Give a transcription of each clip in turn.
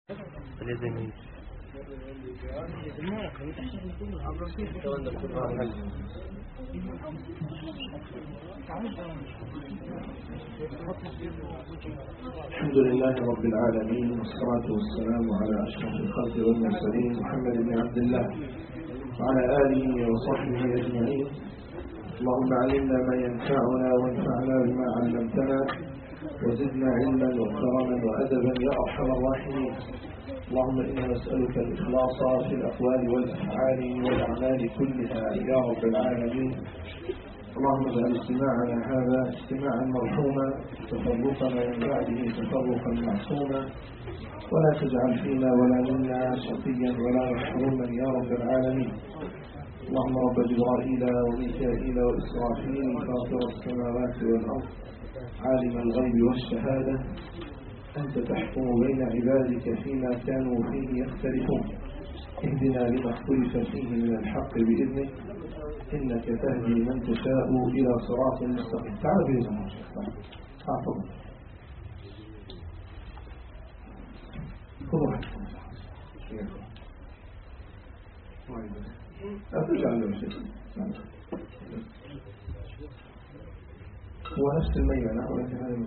الحمد لله رب العالمين، والصلاة والسلام على أشرف الخلق والمرسلين محمد بن عبد الله وعلى آله وصحبه أجمعين. اللهم علمنا ما ينفعنا وانفعنا بما علمتنا وزدنا علما وكرما وأدبا يا أرحم الراحمين. اللهم إنا نسألك الإخلاص في الأقوال والأفعال والأعمال كلها يا رب العالمين. اللهم اجعل اجتماعنا هذا اجتماعا مرحوما، تفرقنا من بعده تفرقا معصوما، ولا تجعل فينا ولا منا شقيا ولا محروما يا رب العالمين. اللهم رب جبرائيل وميكائيل وإسرافيل فاطر السماوات والأرض عالم الغيب والشهادة، أنت تحكم بين عبادك فيما كانوا فيه يختلفون، اهدنا لما اختلف فيه من الحق بإذنك، إنك تهدي من تشاء إلى صراط مستقيم. تعال بإذن الله. تفضل. لا تجعل له شيء، هو نفس الميمنة ولكن هذا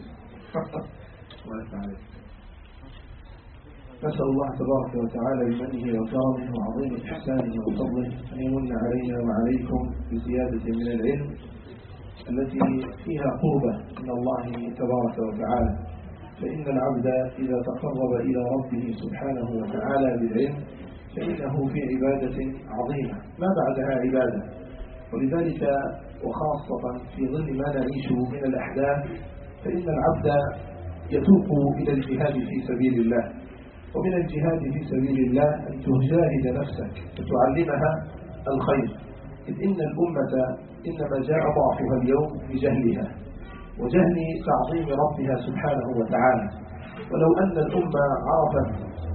نسأل الله تبارك وتعالى بمنه وكرمه وعظيم إحسانه وفضله أن يمن علينا وعليكم بزيادة من العلم التي فيها قربة من الله تبارك وتعالى. فإن العبد إذا تقرب إلى ربه سبحانه وتعالى بالعلم فإنه في عبادة عظيمة ما بعدها عبادة. ولذلك وخاصة في ظل ما نعيشه من الأحداث فإن العبد يتوق إلى الجهاد في سبيل الله. ومن الجهاد في سبيل الله أن تجاهد نفسك وتعلمها الخير، إذ إن الأمة إنما جاء ضعفها اليوم بجهلها وجهل تعظيم ربها سبحانه وتعالى. ولو أن الأمة عرفت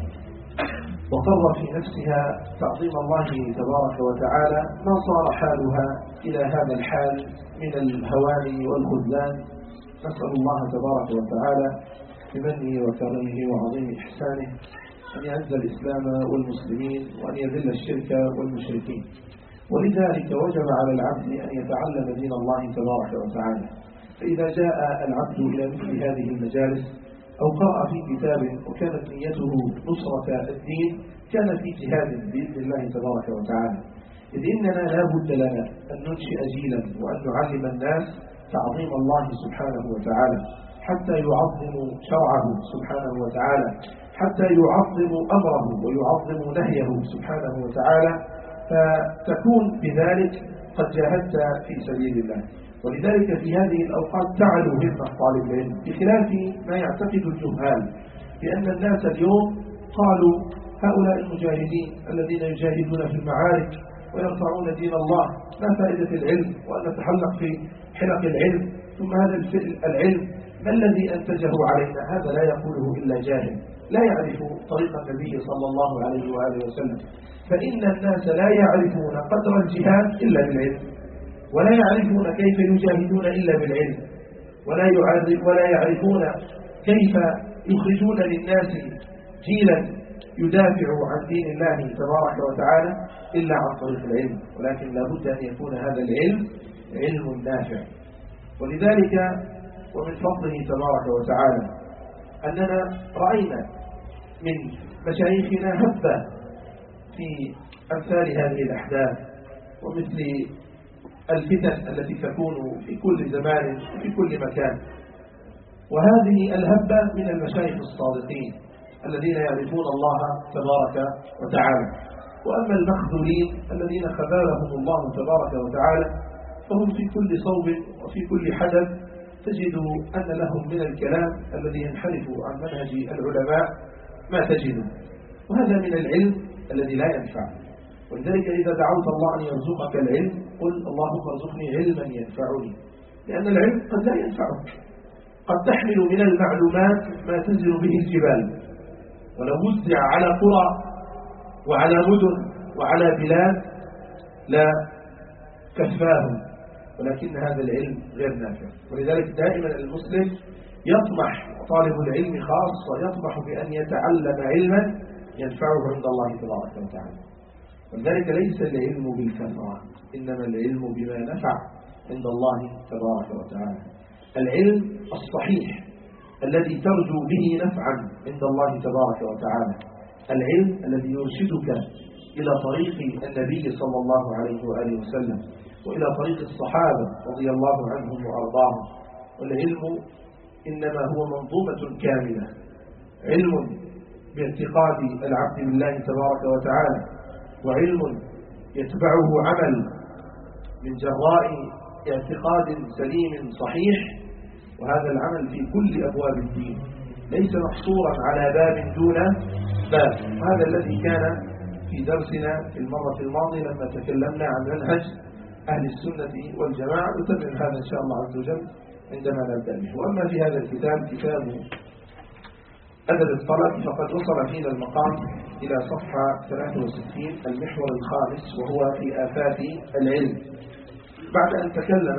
وقر في نفسها تعظيم الله تبارك وتعالى ما صار حالها إلى هذا الحال من الهوان والخذلان. نسأل الله تبارك وتعالى بمنه وكرمه وعظيم إحسانه أن يعز الإسلام والمسلمين وأن يذل الشرك والمشركين. ولذلك وجب على العبد أن يتعلم دين الله تبارك وتعالى. فإذا جاء العبد إلى مثل هذه المجالس أو قرأ في كتاب وكانت نيته نصرة الدين كان في جهاد بإذن الله تبارك وتعالى، إذ إننا لا بد لنا أن ننشئ جيلا وأن نعلم الناس تعظيم الله سبحانه وتعالى حتى يعظموا شرعه سبحانه وتعالى، حتى يعظموا أمره ويعظموا نهيه سبحانه وتعالى، فتكون بذلك قد جاهدت في سبيل الله. ولذلك في هذه الأوقات تعلو همة طالب العلم بخلاف ما يعتقد الجهال، لأن الناس اليوم قالوا هؤلاء المجاهدين الذين يجاهدون في المعارك ويرفعون دين الله ما فائدة العلم وأن نتحلق في حلق العلم، ثم هذا العلم ما الذي أنتجه علينا؟ هذا لا يقوله إلا جاهل لا يعرف طريق النبي صلى الله عليه وآله وسلم. فإن الناس لا يعرفون قدر الجهاد إلا بالعلم، ولا يعرفون كيف يجاهدون إلا بالعلم، ولا يعرفون كيف يخرجون للناس جيلا يدافع عن دين الله تبارك وتعالى إلا عن طريق العلم. ولكن لا بد أن يكون هذا العلم علم نافع. ولذلك ومن فضله تبارك وتعالى أننا رأينا من مشايخنا هبة في أمثال هذه الأحداث ومثل الفتن التي تكون في كل زمان وفي كل مكان. وهذه الهبة من المشايخ الصادقين الذين يعرفون الله تبارك وتعالى. وأما المخذولين الذين خذلهم الله تبارك وتعالى فهم في كل صوب وفي كل حدث تجد أن لهم من الكلام الذي ينحرف عن منهج العلماء ما تجد، وهذا من العلم الذي لا ينفع. ولذلك إذا دعوت الله أن يرزقك العلم قل اللهم ارزقني علما ينفعني، لأن العلم قد لا ينفعك. قد تحمل من المعلومات ما تنزل به الجبال، ولو وزع على قرى وعلى مدن وعلى بلاد لا كفاهم، ولكن هذا العلم غير نافع. ولذلك دائما المسلم يطمح طالب العلم خاصة يطمح بأن يتعلم علما ينفعه عند الله تبارك وتعالى. ولذلك ليس العلم بالكثرة، إنما العلم بما نفع عند الله تبارك وتعالى. العلم الصحيح الذي ترجو به نفعا عند الله تبارك وتعالى، العلم الذي يرشدك إلى طريق النبي صلى الله عليه وآله وسلم وإلى طريق الصحابة رضي الله عنهم وأرضاهم. والعلم إنما هو منظومة كاملة، علم باعتقاد العبد بالله تبارك وتعالى، وعلم يتبعه عمل من جراء اعتقاد سليم صحيح، وهذا العمل في كل أبواب الدين ليس محصورا على باب دون باب. هذا الذي كان في درسنا في المرة الماضية لما تكلمنا عن منهج أهل السنة والجماعة، نتمم هذا إن شاء الله عز وجل عندما نبدأ به. وأما في هذا الكتاب كتاب أدب الطلب فقد وصل فينا المقام إلى صفحة 63 المحور الخامس، وهو في آفات العلم. بعد أن تكلم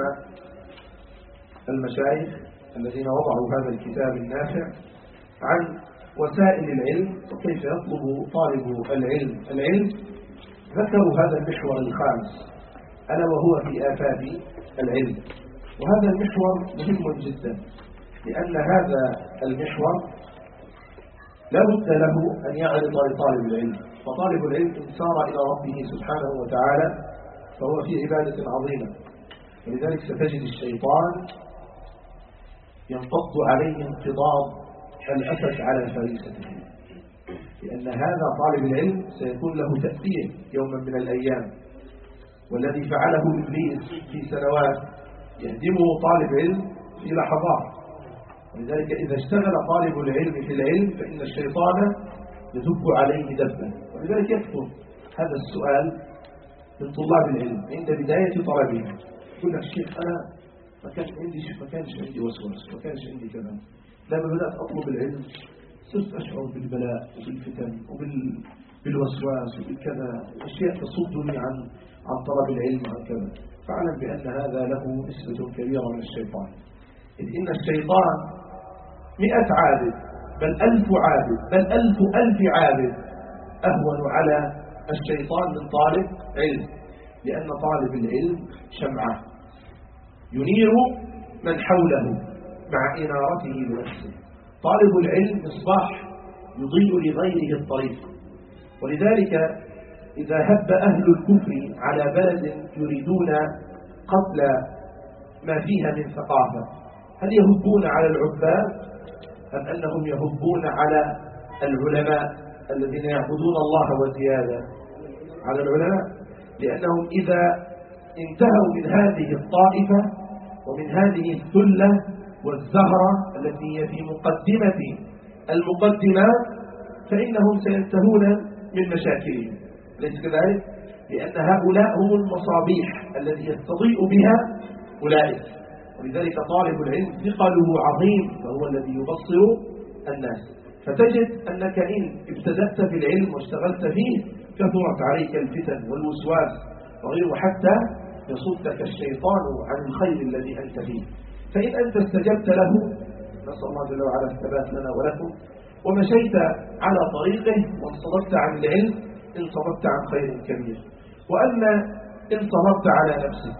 المشايخ الذين وضعوا هذا الكتاب النافع عن وسائل العلم وكيف يطلب طالب العلم، ذكروا هذا المحور الخامس ألا وهو في آفات العلم. وهذا المحور مهم جدا، لأن هذا المحور لا بد له أن يعرض لطالب العلم. فطالب العلم إن سار إلى ربه سبحانه وتعالى فهو في عبادة عظيمة، ولذلك ستجد الشيطان ينقض عليه انقضاض الأسد على فريسته، لأن هذا طالب العلم سيكون له تأثير يوما من الأيام. والذي فعله إبليس في سنوات يهدمه طالب علم في لحظات. ولذلك إذا اشتغل طالب العلم في العلم فإن الشيطان يدب عليه دبا. ولذلك يكثر هذا السؤال من طلاب العلم عند بداية طلبهم، يقول لك الشيخ أنا ما كانش عندي وسواس، ما كانش عندي كذا، لما بدأت أطلب العلم صرت أشعر بالبلاء وبالفتن وبالوسواس وبالكذا، أشياء تصدني عن طلب العلم وعن كذا. فاعلم بأن هذا له نسبة كبيرة من الشيطان، إذ إن الشيطان 100 عابد بل 1000 عابد بل 1000 عابد أهون على الشيطان من طالب علم، لأن طالب العلم شمعة ينير من حوله مع إنارته بنفسه. طالب العلم مصباح يضيء لغيره الطريق. ولذلك إذا هب أهل الكفر على بلد يريدون قتل ما فيها من ثقافة، هل يهبون على العباد أم أنهم يهبون على العلماء الذين يعبدون الله وزيادة؟ على العلماء، لأنهم إذا انتهوا من هذه الطائفة ومن هذه الثلة والزهرة التي هي في مقدمة المقدمات فإنهم سينتهون من مشاكلهم، ليس كذلك؟ لأن هؤلاء هم المصابيح التي يستضيء بها أولئك. ولذلك طالب العلم ثقله عظيم، فهو الذي يبصر الناس. فتجد أنك إن ابتدأت في العلم واشتغلت فيه كثرت عليك الفتن والوسواس وغيره، حتى يصدك الشيطان عن الخير الذي أنت فيه. فإن أنت استجبت له، نسأل الله جل وعلا الثبات لنا ولكم، ومشيت على طريقه وانصرفت عن العلم، انصرفت عن خير كبير. وأما إن صبرت على نفسك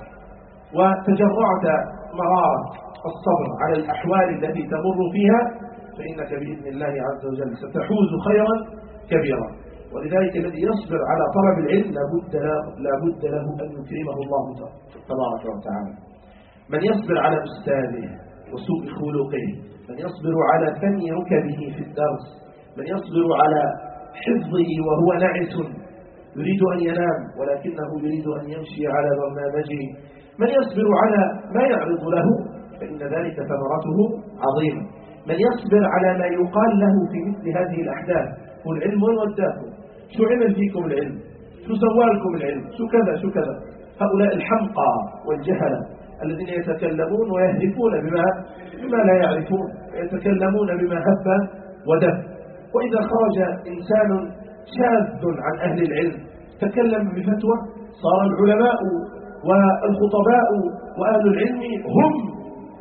وتجرعت مرارة الصبر على الأحوال التي تمر فيها فإنك بإذن الله عز وجل ستحوز خيرا كبيرا. ولذلك الذي يصبر على طلب العلم لابد له أن يكرمه الله تبارك وتعالى. من يصبر على أستاذه وسوء خلقه، من يصبر على فن ركبه في الدرس، من يصبر على حفظه وهو نعس يريد أن ينام ولكنه يريد أن يمشي على برنامجه، من يصبر على ما يعرض له فإن ذلك ثمرته عظيمة. من يصبر على ما يقال له في مثل هذه الأحداث، والعلم وين وداكم؟ شو عمل فيكم العلم؟ شو سوالكم العلم؟ شو كذا شو كذا؟ هؤلاء الحمقى والجهلة الذين يتكلمون ويهدفون بما لا يعرفون، يتكلمون بما هب ودب. وإذا خرج إنسان شاذ عن أهل العلم تكلم بفتوى، صار العلماء والخطباء وأهل العلم هم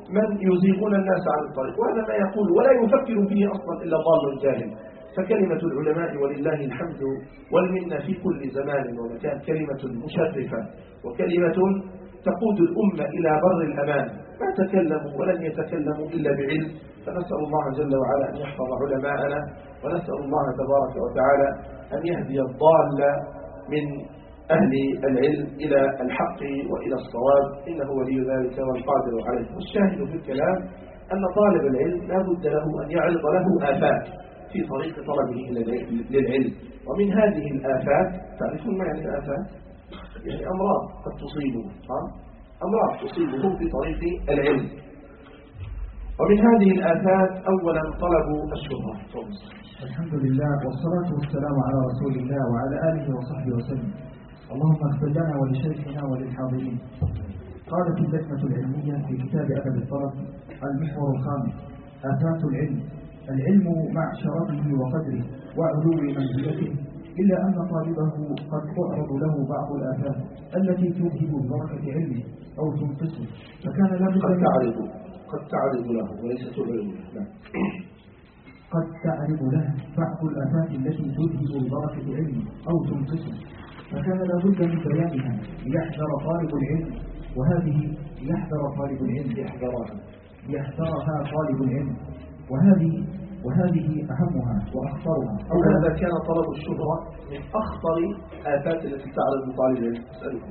من يزيغون الناس عن الطريق، وهذا ما يقول ولا يفكر فيه أصلا إلا ضال جاهل. فكلمة العلماء ولله الحمد والمنة في كل زمان ومكان كلمة مشرفة وكلمة تقود الأمة إلى بر الأمان. ما تكلموا ولن يتكلموا إلا بعلم، فنسأل الله جل وعلا أن يحفظ علماءنا، ونسأل الله تبارك وتعالى أن يهدي الضال من أهل العلم إلى الحق وإلى الصواب، إنه ولي ذلك والقادر عليه. والشاهد في الكلام أن طالب العلم لا بد له أن يعرض له آفات في طريق طلبه للعلم، ومن هذه الآفات تعرفون ما يعني الآفات؟ يعني أمراض قد تصيبه، أمراض تصيبه في طريق العلم. ومن هذه الآفات أولا طلب الشهرة. الحمد لله والصلاة والسلام على رسول الله وعلى آله وصحبه وسلم. اللهم اغفر لنا ولشيخنا وللحاضرين. قالت اللجنة العلمية في كتاب أدب الطلب المحور الخامس: آفات العلم. العلم مع شرفه وقدره وعلو منزلته، إلا أن طالبه قد تعرض له بعض الآفات التي تذهب ببركة علمه أو تنقصه، فكان لابد قد تعرض له وليس تعرض له. قد تعرض له بعض الآفات التي تذهب ببركة علمه أو تنقصه، فكان لابد من بيانها ليحذر طالب العلم، وهذه يحذرها طالب العلم، وهذه أهمها وأخطرها. وهذا كان طلب الشهرة من أخطر آفات التي تعرض طالب العلم. أسألكم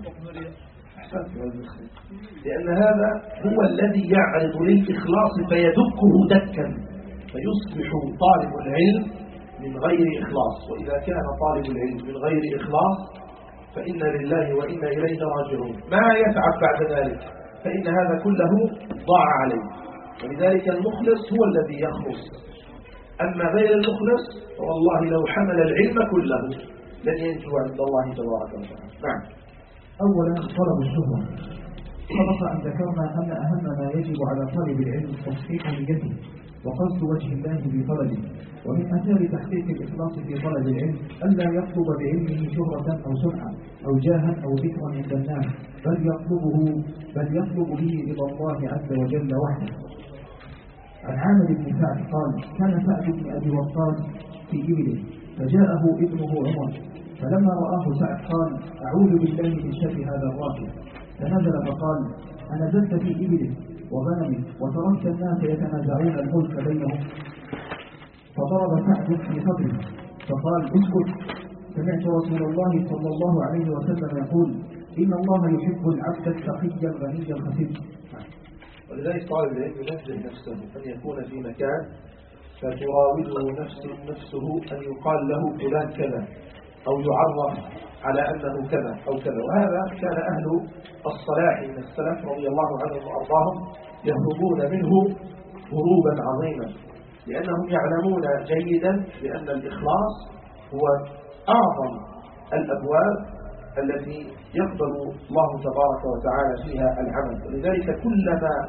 لأن هذا هو الذي يعرض للإخلاص فيدكه دكا، فيصبح طالب العلم من غير إخلاص. وإذا كان طالب العلم من غير إخلاص فإنا لله وإنا إليه راجعون. ما يفعل بعد ذلك فإن هذا كله ضاع عليه. ولذلك المخلص هو الذي يخلص، أما غير المخلص فوالله لو حمل العلم كله لن ينجو عند الله تبارك وتعالى. نعم. أولا طلب الشهرة. سبق أن ذكرنا أن أهم ما يجب على طالب العلم تصحيح نيته وقصد وجه الله في طلبه، ومن آثار تحقيق الإخلاص في طلب العلم ألا يطلب بعلمه شهرة أو سمعة أو جاها أو ذكرا عند الناس، بل يطلب به رضا الله عز وجل وحده. عن عامر بن سعد قال: كان سعد بن أبي وقاص في إبله، فجاءه ابنه عمر، فلما رآه سعد قال: أعوذ بالله من شر هذا الراكب، فنزل فقال: أنزلت في إبله وغنمه وتركت الناس يتنازعون الملك بينهم؟ فضرب سعد في صدره فقال: اسكت، سمعت رسول الله صلى الله عليه وسلم يقول: إن الله يحب العبد التقي الغني الخفيف. ولذلك طالب العلم ينزه نفسه أن يكون في مكان فتراوده نفسه أن يقال له فلان كذا أو يعرف على أنه كذا أو كذا. وهذا كان أهل الصلاح من السلف رضي الله عنهم وأرضاهم يهربون منه هروبا عظيما، لأنهم يعلمون جيدا بأن الإخلاص هو أعظم الأبواب التي يقبل الله تبارك وتعالى فيها العمل. ولذلك كلما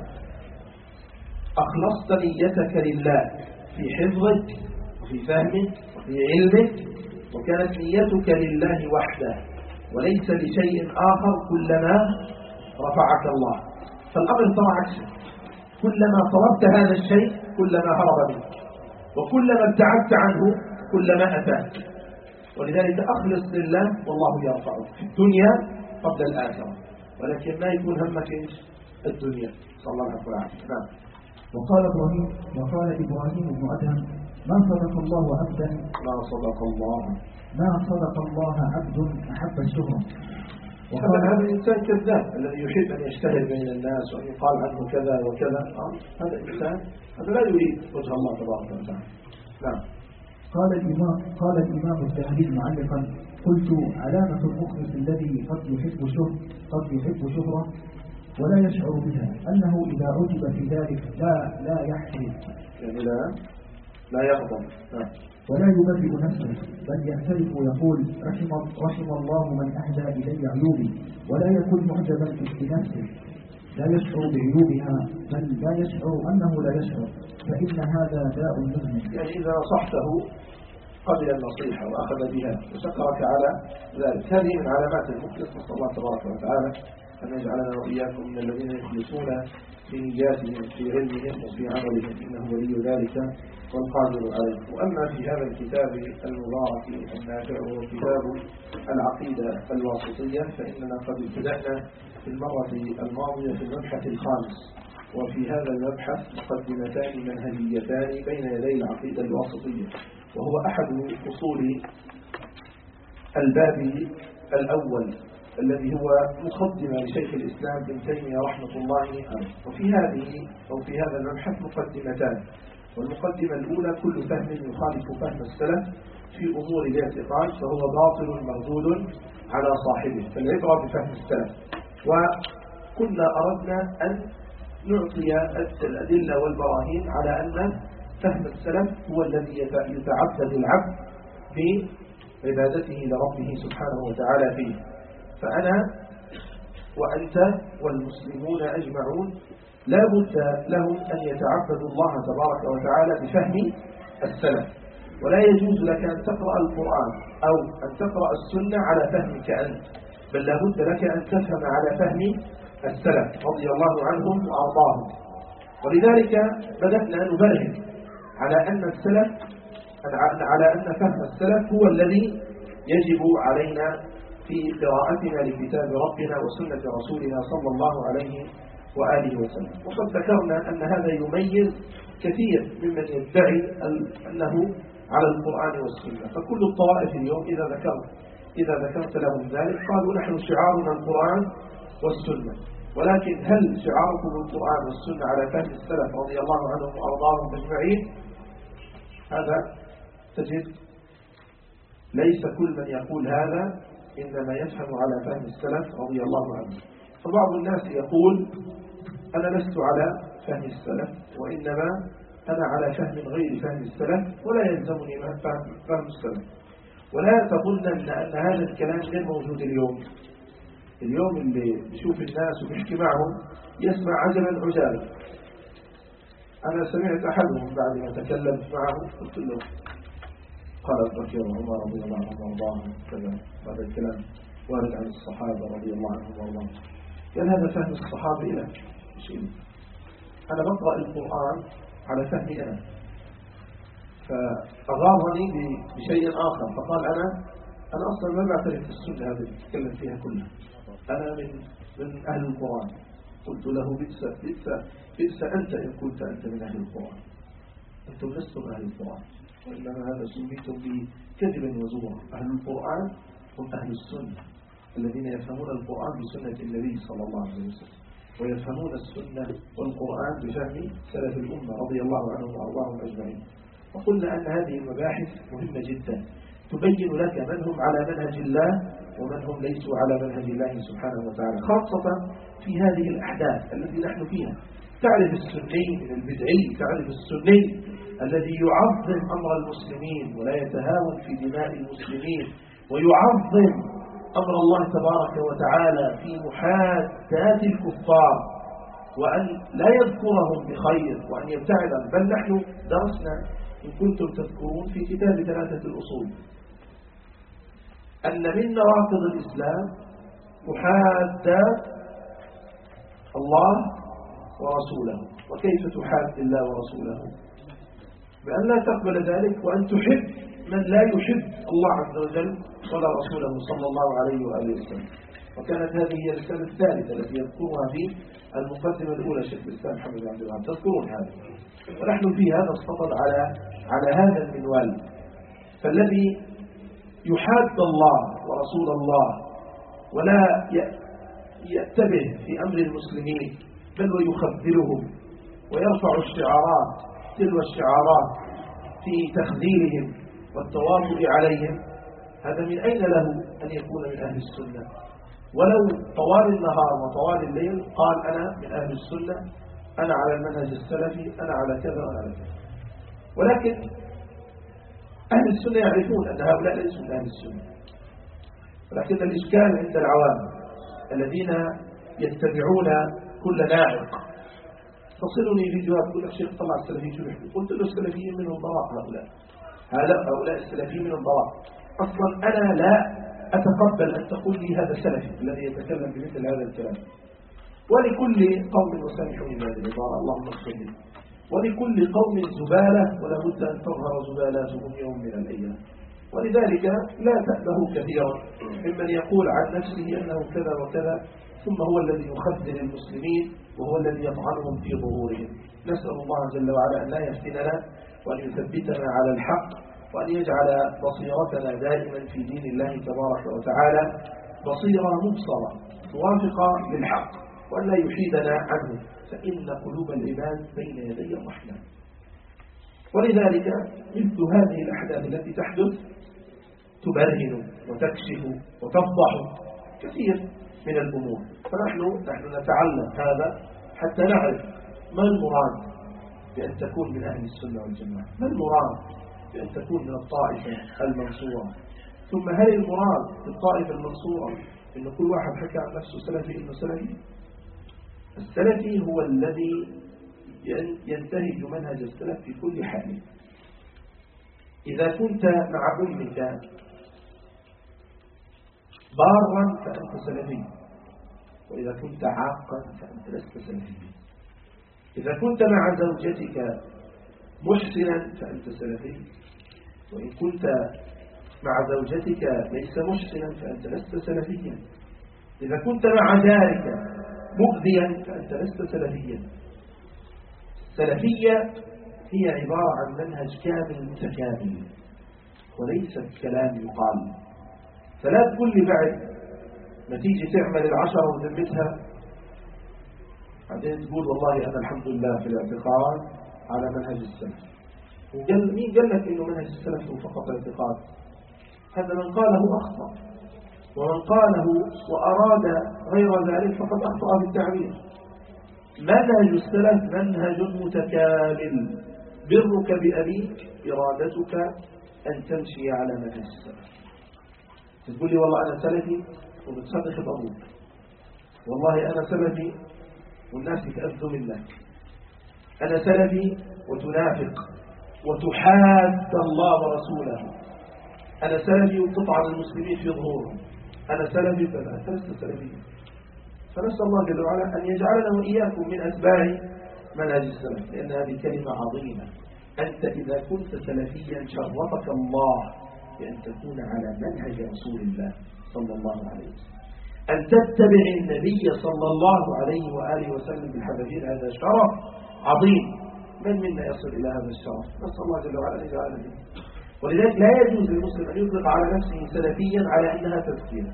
أخلصت نيتك لله في حفظك وفي فهمك وفي علمك، وكانت نيتك لله وحده وليس لشيء آخر، كلما رفعك الله. فالأمر طبعا عكسه، كلما طلبت هذا الشيء كلما هرب منك، وكلما ابتعدت عنه كلما أتاك. ولذلك أخلص لله والله يرفعك في الدنيا قبل الآخرة، ولكن ما يكون همك الدنيا. صلى الله عليه وسلم. نعم. وقال إبراهيم بن أدهم: ما صدق الله عبد أحب الشهرة. وقال هذا الإنسان كذاب الذي يحب أن يشتهر بين الناس وأن يقال عنه كذا وكذا. هذا الإنسان هذا لا يريد وجه الله تبارك وتعالى. نعم. قال الإمام الذهبي معلقا: قلت: علامة المخلص الذي قد يحب شهرة ولا يشعر بها أنه إذا عجب في ذلك لا يحسن، يعني لا يغضب ولا يبرئ نفسه، بل يعترف ويقول: رحم الله من أهدى إلي عيوبي، ولا يكون معجبا في نفسه، لا يشعر بعيوبها، بل لا يشعر أنه لا يشعر، فإن هذا داء مزمن. يعني إذا نصحته قبل النصيحة وأخذ بها وشكرك على ذلك، هذه من علامات المخلص. نسأل الله تبارك وتعالى أن يجعلنا وإياكم من الذين يخلصون في نياتهم في علمهم وفي عملهم، إنه ولي ذلك والقادر عليه. وأما في هذا الكتاب المبارك النافع وهو كتاب العقيدة الواسطية، فإننا قد ابتدأنا في المرة الماضية في المبحث الخامس، وفي هذا المبحث مقدمتان منهجيتان بين يدي العقيدة الواسطية، وهو أحد فصول الباب الأول الذي هو مقدمة لشيخ الإسلام ابن تيمية رحمة الله عليه. وفي هذا المبحث مقدمتان، والمقدمة الأولى: كل فهم يخالف فهم السلف في أمور الاعتقاد فهو باطل مردود على صاحبه، فالعبرة بفهم السلف. وكنا أردنا أن نعطي الأدلة والبراهين على أن فهم السلف هو الذي يتعبد العبد بعبادته لربه سبحانه وتعالى فيه. فأنا وأنت والمسلمون أجمعون لا بد لهم أن يتعبدوا الله تبارك وتعالى بفهم السلف، ولا يجوز لك أن تقرأ القرآن أو أن تقرأ السنة على فهمك أنت، بل لا بد لك أن تفهم على فهم السلف رضي الله عنهم وأرضاهم. ولذلك بدأنا نبرهن على أن فهم السلف هو الذي يجب علينا في قراءتنا لكتاب ربنا وسنة رسولنا صلى الله عليه وآله وسلم. وقد ذكرنا أن هذا يميز كثير ممن يدعي أنه على القرآن والسنة. فكل الطوائف اليوم إذا ذكرت لهم ذلك قالوا نحن شعارنا القرآن والسنة، ولكن هل شعاركم القرآن والسنة على فهم السلف رضي الله عنهم وأرضاهم أجمعين؟ هذا تجد ليس كل من يقول هذا إنما يفهم على فهم السلف رضي الله عنهم. فبعض الناس يقول أنا لست على فهم السلف، وإنما أنا على فهم غير فهم السلف، ولا يلزمني فهم السلف. ولا تظن أن هذا الكلام غير موجود اليوم اللي بيشوف الناس وبيحكي معهم يسمع عجبا عجابا. أنا سمعت أحدهم بعد ما تكلمت معه قلت له قال أبو بكر وعمر رضي الله عنهم وارضاهم كذا، هذا الكلام وارد عن الصحابة رضي الله عنهم وارضاهم. قال هذا فهم الصحابة إلى شيء، أنا بقرأ القرآن على فهمي أنا، فأغاظني بشيء آخر، فقال أنا أصلا ما بعترف بالسنة هذه اللي تتكلم فيها كلها، أنا من أهل القرآن. قلت له بئس أنت إن قلت أنت من أهل القرآن، أنتم لستم أهل القرآن، وإنما هذا سميتم بكذبا وزورا. أهل القرآن هم أهل السنة الذين يفهمون القرآن بسنة النبي صلى الله عليه وسلم، ويفهمون السنة والقرآن بفهم سلف الأمة رضي الله عنهم وأرضاهم أجمعين. وقلنا أن هذه المباحث مهمة جدا تبين لك من هم على منهج الله ومن هم ليسوا على منهج الله سبحانه وتعالى، خاصة في هذه الأحداث التي نحن فيها. تعرف السني من البدعي، تعرف السني الذي يعظم أمر المسلمين ولا يتهاون في دماء المسلمين، ويعظم أمر الله تبارك وتعالى في محادثات الكفار، وأن لا يذكرهم بخير وأن يبتعد. بل نحن درسنا إن كنتم تذكرون في كتاب 3 الأصول أن من نواقض الإسلام محادثة الله ورسوله. وكيف تحاد الله ورسوله؟ بأن لا تقبل ذلك وأن تحب من لا يحب الله عز وجل ولا رسوله صلى الله عليه وآله وسلم. وكانت هذه هي الرسالة الثالثة التي يذكرها في المقدمة الأولى شيخ الإسلام محمد بن عبد الوهاب، تذكرون هذا. ونحن في هذا الصدد على هذا المنوال. فالذي يحاد الله ورسول الله ولا يأتبه في أمر المسلمين بل ويخذلهم ويرفع الشعارات تلو الشعارات في تخذيلهم والتواطؤ عليهم، هذا من أين له أن يكون من أهل السنة؟ ولو طوال النهار وطوال الليل قال أنا من أهل السنة، أنا على المنهج السلفي، أنا على كذا وأنا على كذا. ولكن أهل السنة يعرفون أن هؤلاء ليسوا من أهل السنة. ولكن الإشكال عند العوام الذين يتبعون كل ناعق. تصلني فيديوهات تقول الشيخ طلع السلفيين شو يحكوا، قلت له السلفيين منهم براء، هؤلاء السلفيين منهم براء. أصلا أنا لا أتقبل أن تقول لي هذا سلفي الذي يتكلم بمثل هذا الكلام. ولكل قوم وسامحوني بهذه العبارة اللهم اغفر لي، ولكل قوم زبالة ولا بد أن تظهر زبالاتهم يوم من الأيام. ولذلك لا تأبه كثيرا ممن يقول عن نفسه أنه كذا وكذا ثم هو الذي يخذل المسلمين وهو الذي يطعنهم في ظهورهم. نسأل الله جل وعلا أن لا يفتننا وأن يثبتنا على الحق وأن يجعل بصيرتنا دائما في دين الله تبارك وتعالى بصيرة مبصرة موافقة للحق، وأن لا يحيدنا عنه، فإن قلوب العباد بين يدي الرحمن. ولذلك مثل هذه الأحداث التي تحدث تبرهن وتكشف وتفضح كثير من الأمور، فنحن نتعلم هذا حتى نعرف ما المراد بأن تكون من أهل السنة والجماعة، ما المراد بأن تكون من الطائفة المنصورة، ثم هل المراد بالطائفة المنصورة إن كل واحد حكى عن نفسه سلفي إنه سلفي؟ السلفي هو الذي ينتهج منهج السلف في كل حال. إذا كنت مع أمك بارا فأنت سلفي، وإذا كنت عاقا فأنت لست سلفي. إذا كنت مع زوجتك محسنا فأنت سلفي، وإن كنت مع زوجتك ليس محسنا فأنت لست سلفيا. إذا كنت مع جارك مؤذيا فأنت لست سلفيا. السلفية هي عبارة عن منهج كامل متكامل وليس الكلام يقال. فلا تقول لي بعد ما تيجي تعمل العشرة وذمتها بعدين تقول والله أنا الحمد لله في الاعتقاد على منهج السلف. مين قال لك إنه منهج السلف هو فقط الاعتقاد؟ هذا من قاله أخطأ، ومن قاله وأراد غير ذلك فقد أخطأ بالتعبير. منهج السلف منهج متكامل، برك بأبيك إرادتك أن تمشي على منهج السلف. تقول لي والله أنا سلفي وبتصدق بأبوك، والله أنا سلفي والناس يتأذوا منك، أنا سلفي وتنافق وتحاد الله ورسوله، أنا سلفي وتطعن المسلمين في ظهورهم، أنا سلفي كذا. أنت لست سلفيا. فنسأل الله جل وعلا أن يجعلنا وإياكم من أتباع منهج السلف، لأن هذه كلمة عظيمة. أنت إذا كنت سلفيا شرفك الله بأن تكون على منهج رسول الله صلى الله عليه وسلم، أن تتبع النبي صلى الله عليه وآله وسلم بالحبشين. هذا شرف عظيم، من منا يصل إلى هذا الشرف؟ نسأل الله جل وعلا أن يجعلنا منه. ولذلك لا يجوز للمسلم أن يطلق على نفسه سلفيا على أنها تزكية.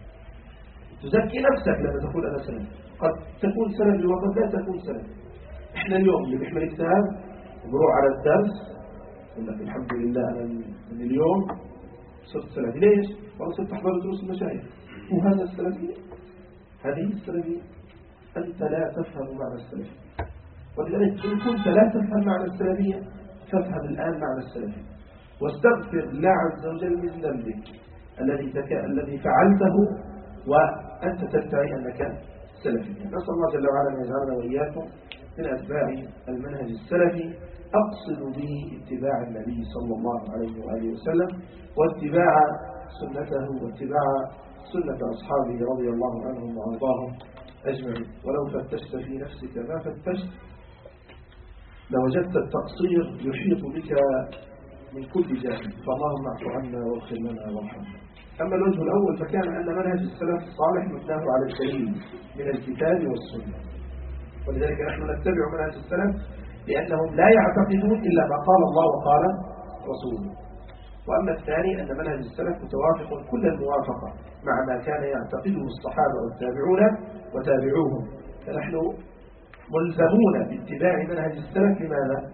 تزكي نفسك لما تقول أنا سلفي، قد تكون سلفي وقد لا تكون سلفي. إحنا اليوم اللي بيحمل كتاب وبروح على الدرس يقول لك الحمد لله أنا من اليوم صرت سلفي. ليش؟ والله صرت أحضر دروس المشايخ. وهذا السلفي، هذه السلفي. أنت لا تفهم معنى السلفي، ولذلك إن كنت لا تفهم معنى السلفية فافهم الآن معنى السلفي، واستغفر الله عز وجل من ذنبك الذي فعلته وأنت تدعي أنك سلفي. نسأل الله جل وعلا أن يجعلنا وإياكم من أتباع المنهج السلفي. أقصد به اتباع النبي صلى الله عليه وآله وسلم، واتباع سنته، واتباع سنة أصحابه رضي الله عنهم وأرضاهم أجمعين. ولو فتشت في نفسك ما فتشت لوجدت التقصير يحيط بك من كل جانب، فاللهم اعف عنا واغفر لنا وارحمنا. أما الوجه الأول فكان أن منهج السلف الصالح مبناه على الدليل من الكتاب والسنة، ولذلك نحن نتبع منهج السلف لأنهم لا يعتقدون إلا ما قال الله وقال رسوله. وأما الثاني أن منهج السلف متوافق كل الموافقة مع ما كان يعتقده الصحابة والتابعون وتابعوهم، فنحن ملزمون باتباع منهج السلف. لماذا؟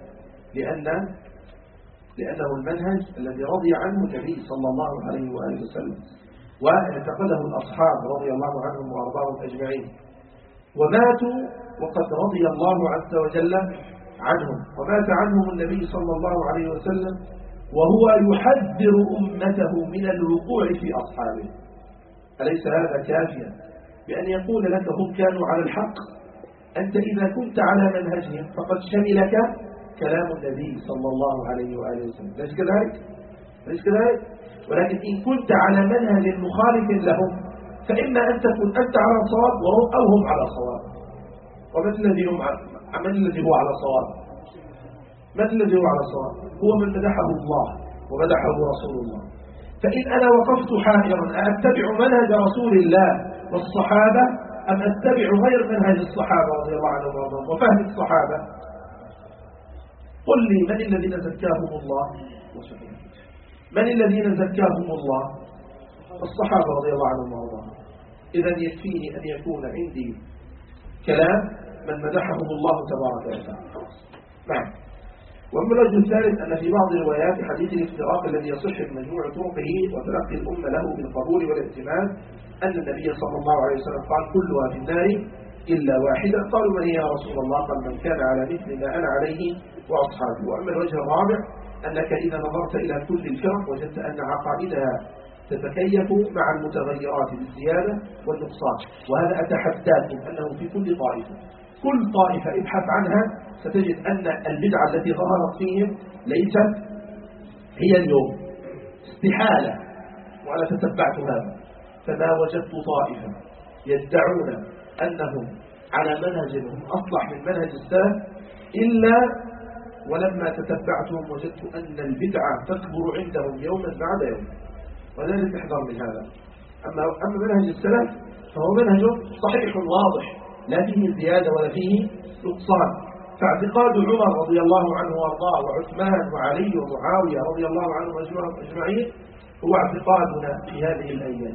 لأنه المنهج الذي رضي عنه النبي صلى الله عليه وآله وسلم واعتقده الأصحاب رضي الله عنهم وأرضاهم أجمعين، وماتوا وقد رضي الله عز وجل عنهم، ومات عنهم النبي صلى الله عليه وسلم وهو يحذر أمته من الوقوع في أصحابه. أليس هذا كافيا بأن يقول لك هم كانوا على الحق؟ أنت إذا كنت على منهجهم فقد شملك كلام النبي صلى الله عليه وآله وسلم، ليس كذلك؟ ليس كذلك؟ ولكن إن كنت على منهج مخالف لهم فإما أن تكون أنت على صواب أو هم على صواب. ومن الذي هو على صواب؟ من الذي هو على صواب؟ هو من مدحه الله ومدحه رسول الله. فإن أنا وقفت حائرا أتبع منهج رسول الله والصحابة أم أتبع غير منهج الصحابة رضي الله عنهم وارضاهم وفهم الصحابة؟ قل لي من الذين زكاهم الله؟ من الذين زكاهم الله؟ الصحابة رضي الله عنهم وارضاهم. إذا يكفيني أن يكون عندي كلام من مدحهم الله تبارك وتعالى. نعم. ومن الوجه الثالث أن في بعض روايات حديث الافتراق الذي يصح بمجموع طرقه وتلقي الأمة له بالقبول والاعتماد أن النبي صلى الله عليه وسلم قال كلها في النار إلا واحدة. قالوا من هي يا رسول الله؟ قال من كان على مثل ما أنا عليه وأصحابي. وأما الوجه الرابع أنك إذا نظرت إلى كل الفرق وجدت أن عقائدها تتكيف مع المتغيرات بالزيادة والنقصان. وهذا أتحداكم أنه في كل طائفة، كل طائفة ابحث عنها ستجد أن البدعة التي ظهرت فيهم ليست هي اليوم، استحالة. وأنا تتبعت هذا فما وجدت طائفة يدعون أنهم على منهج أصلح من منهج السلف إلا ولما تتبعتهم وجدت أن البدعة تكبر عندهم يوما بعد يوم. وذلك احذر من هذا. أما منهج السلف فهو منهج صحيح واضح لا فيه زيادة ولا فيه نقصان. فاعتقاد عمر رضي الله عنه وارضاه وعثمان وعلي ومعاوية رضي الله عنهم أجمعين هو اعتقادنا في هذه الأيام.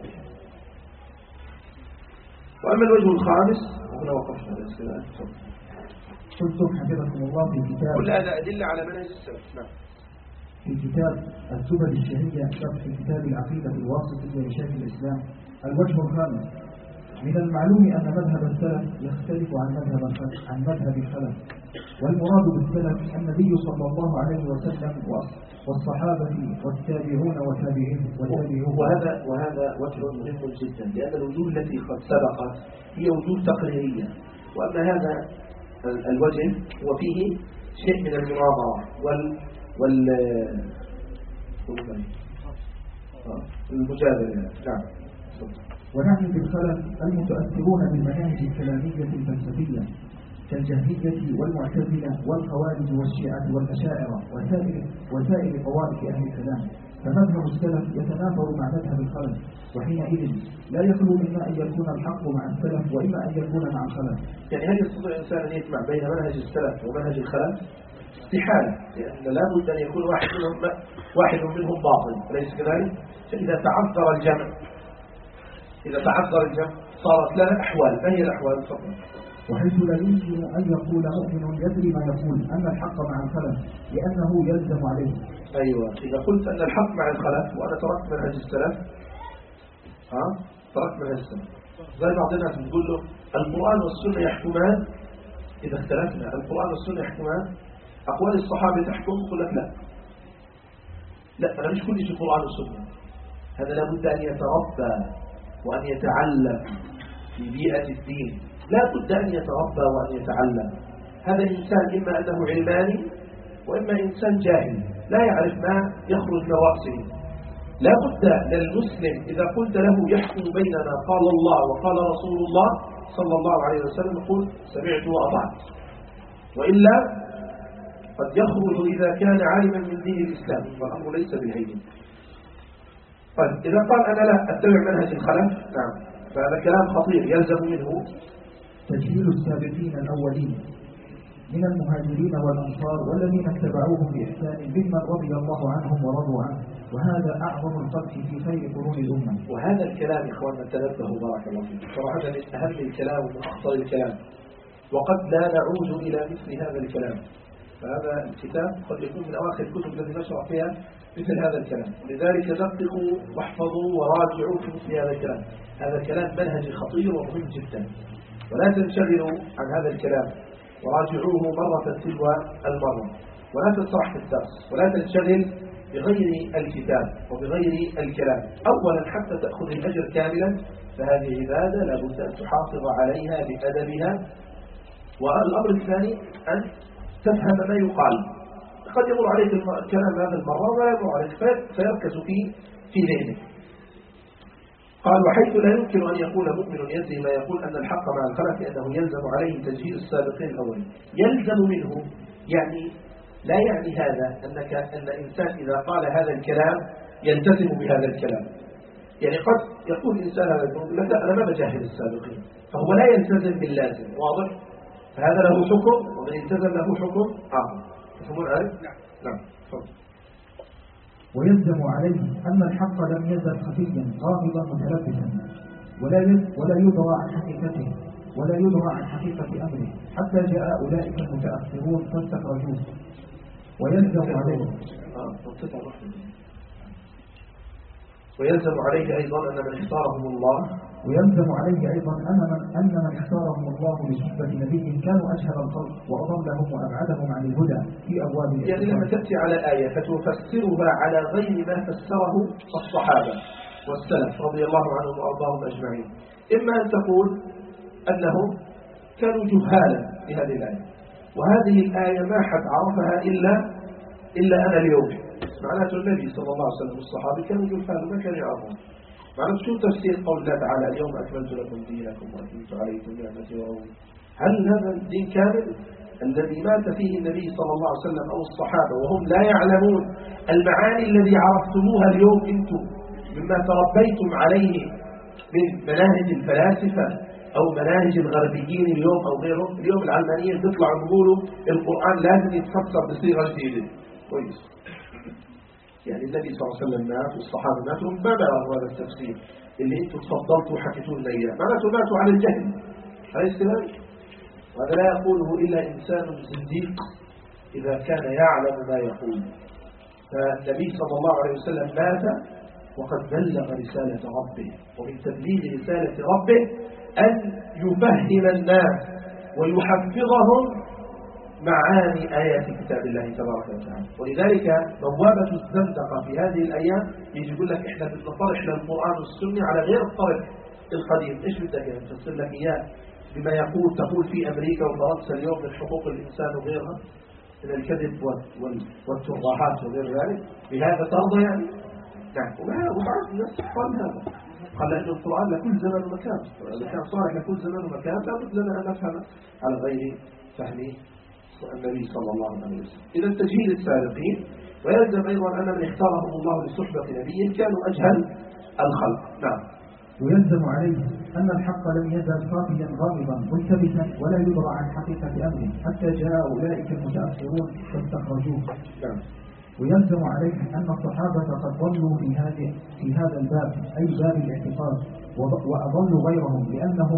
وأما الوجه الخامس وهنا وقفنا الأسئلة. قلتم حفظكم الله في كتاب كل هذا أدلة على منهج السلف. نعم. في كتاب الزبد الشهية في كتاب العقيدة الواسطية لشيخ الإسلام. الوجه الخامس: من المعلوم أن مذهب السلف يختلف عن مذهب الخلف، والمراد بالسلف النبي صلى الله عليه وسلم والصحابة والتابعون وتابعوه. وهذا وجه مهم جدا، لأن الوجوه التي قد سبقت هي وجوه تقريرية، وأما هذا الوجه هو فيه شيء من المناظرة والمجادلة. نعم. ونعني بالخلف المتأثرون بالمناهج الكلامية الفلسفية كالجهمية والمعتزلة والخوارج والشيعة والأشاعرة وسائر طوائف أهل الكلام. فمذهب السلف يتنافر مع مذهب الخلف، وحينئذ لا يخلو مما أن يكون الحق مع السلف وإما أن يكون مع الخلف. يعني هل يستطيع الإنسان أن يجمع بين منهج السلف ومنهج الخلف؟ استحالة، لأن لا بد أن يكون واحد منهم باطل، أليس كذلك؟ فإذا تعذر الجمع صارت لنا أحوال. ما هي الأحوال؟ فقط وحيث لا يمكن أن يقول مؤمن يدري ما يقول أن الحق مع الخلف لأنه يلزم عليه. أيوة، إذا قلت أن الحق مع الخلف وأنا تركت منهج السلف، تركت منهج السلف. زي بعض الناس بتقول له القرآن والسنة يحكمان، إذا اختلفنا القرآن والسنة يحكمان، أقوال الصحابة تحكم، يقول لك لا أنا مش كل شيء قرآن والسنة. هذا لابد أن يتربى وأن يتعلم في بيئة الدين، لا بد أن يتربى وأن يتعلم. هذا الإنسان إما أنه علماني وإما إنسان جاهل لا يعرف ما يخرج من رأسه. لا بد للمسلم إذا قلت له يحكم بيننا قال الله وقال رسول الله صلى الله عليه وسلم يقول سمعت وأطعت، وإلا قد يخرج إذا كان عالما من دين الإسلام، والأمر ليس بالهين. طيب إذا قال أنا لا أتبع منهج الخلف، نعم، فهذا كلام خطير يلزم منه تجهيل السابقين الأولين من المهاجرين والأنصار والذين اتبعوهم بإحسان ممن رضي الله عنهم ورضوا عنه، وهذا أعظم القدح في خير قرون الأمة. وهذا الكلام إخواننا تنبهوا بارك الله فيكم، صراحة من أهم الكلام ومن أخطر الكلام، وقد لا نعود إلى مثل هذا الكلام. فهذا الكتاب قد يكون من أواخر الكتب التي نشرح فيها مثل هذا الكلام، لذلك دققوا واحفظوا وراجعوا في مثل هذا الكلام. هذا الكلام منهجي خطير ومهم جدا، ولا تنشغلوا عن هذا الكلام وراجعوه مرة تلو المرة، ولا تسرح في الدرس، ولا تنشغل بغير الكتاب وبغير الكلام. أولا حتى تأخذ الأجر كاملا فهذه عبادة لابد أن تحافظ عليها بأدبها. والأمر الثاني أن تفهم ما يقال. قد يمر عليك الكلام هذا المرة ولا يمر عليك فيركز في ذهنك. قال وحيث لا يمكن أن يقول مؤمن يزعم ما يقول أن الحق مع الخلف لأنه يلزم عليه تجهيل السابقين الأولين. يلزم منه يعني لا يعني هذا أن إنسان إذا قال هذا الكلام يلتزم بهذا الكلام. يعني قد يقول الإنسان هذا يقول لك أنا ما بجاهل السابقين، فهو لا يلتزم باللازم. واضح؟ فهذا له حكم ومن التزم له حكم آخر. تفهمون هذا؟ نعم. ويلزم عليه أن الحق لم يزل خفيا غامضا متلبسا ولا يدرى عن حقيقته ولا يدرى عن حقيقة أمره حتى جاء أولئك المتأخرون فاستخرجوه. ويلزم عليه أيضا أن من اختارهم الله أن من اختارهم الله لصحبة نبي كانوا أجهل الخلق وأضلهم وأبعدهم عن الهدى في أبواب الإسلام. يعني لما تأتي على آية فتفسرها على غير ما فسره الصحابة والسلف رضي الله عنهم وأرضاهم أجمعين، إما أن تقول أنهم كانوا جهالا بهذه الآية، وهذه الآية ما حد عرفها إلا أنا اليوم. معناته النبي صلى الله عليه وسلم والصحابة كانوا جهالا ما كانوا يعرفون. معناته شو تفسير قول الله تعالى اليوم أكملت لكم دينكم وأتممت عليكم نعمتي ورضيت؟ هل هذا الدين كامل الذي مات فيه النبي صلى الله عليه وسلم أو الصحابة وهم لا يعلمون المعاني الذي عرفتموها اليوم أنتم مما تربيتم عليه من مناهج الفلاسفة أو مناهج الغربيين اليوم أو غيرهم؟ اليوم العلمانيين بيطلعوا يقولوا القرآن لازم يتفسر بصيغة جديدة. كويس. يعني النبي صلى الله عليه وسلم مات والصحابة ماتوا ما بلغوا هذا التفسير اللي انتم تفضلتوا وحكيتوا لنا اياه، معناته ماتوا على الجهل. أليس كذلك؟ وهذا لا يقوله إلا إنسان زنديق إذا كان يعلم ما يقول. فالنبي صلى الله عليه وسلم مات وقد بلغ رسالة ربه، ومن تبليغ رسالة ربه أن يفهم الناس ويحفظهم معاني آيات كتاب الله تبارك وتعالى. ولذلك بوابة الزندقة في هذه الأيام يجي يقول لك إحنا بنطرح للقرآن والسنة على غير الطرح القديم. إيش بدك يعني تفسر لك إياه بما تقول في أمريكا وفرنسا اليوم من حقوق الإنسان وغيرها من الكذب والترضاحات وغير ذلك؟ بهذا ترضى يعني؟ نعم. وبعض الناس قال هذا، قال لأن القرآن لكل زمن ومكان، إذا كان صالح لكل زمن ومكان لابد لنا أن نفهم على غير فهم النبي صلى الله عليه وسلم. إذا تجهيل السابقين. ويلزم أيضا أن من اختارهم الله لصحبة نبي كانوا أجهل الخلق. نعم. ويلزم عليه أن الحق لم يزل خافيا غامضا ملتبسا ولا يدرى عن حقيقة أمره حتى جاء أولئك المتأخرون فاستخرجوه. نعم. ويلزم عليه أن الصحابة قد ضلوا في هذا الباب أي باب الاعتقاد وأضلوا غيرهم